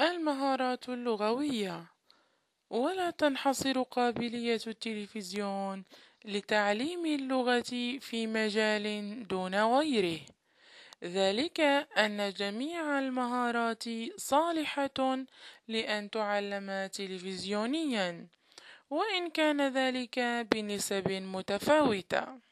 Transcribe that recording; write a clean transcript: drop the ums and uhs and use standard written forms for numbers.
المهارات اللغوية، ولا تنحصر قابلية التلفزيون لتعليم اللغة في مجال دون غيره، ذلك أن جميع المهارات صالحة لأن تعلم تلفزيونيًا، وإن كان ذلك بنسب متفاوتة.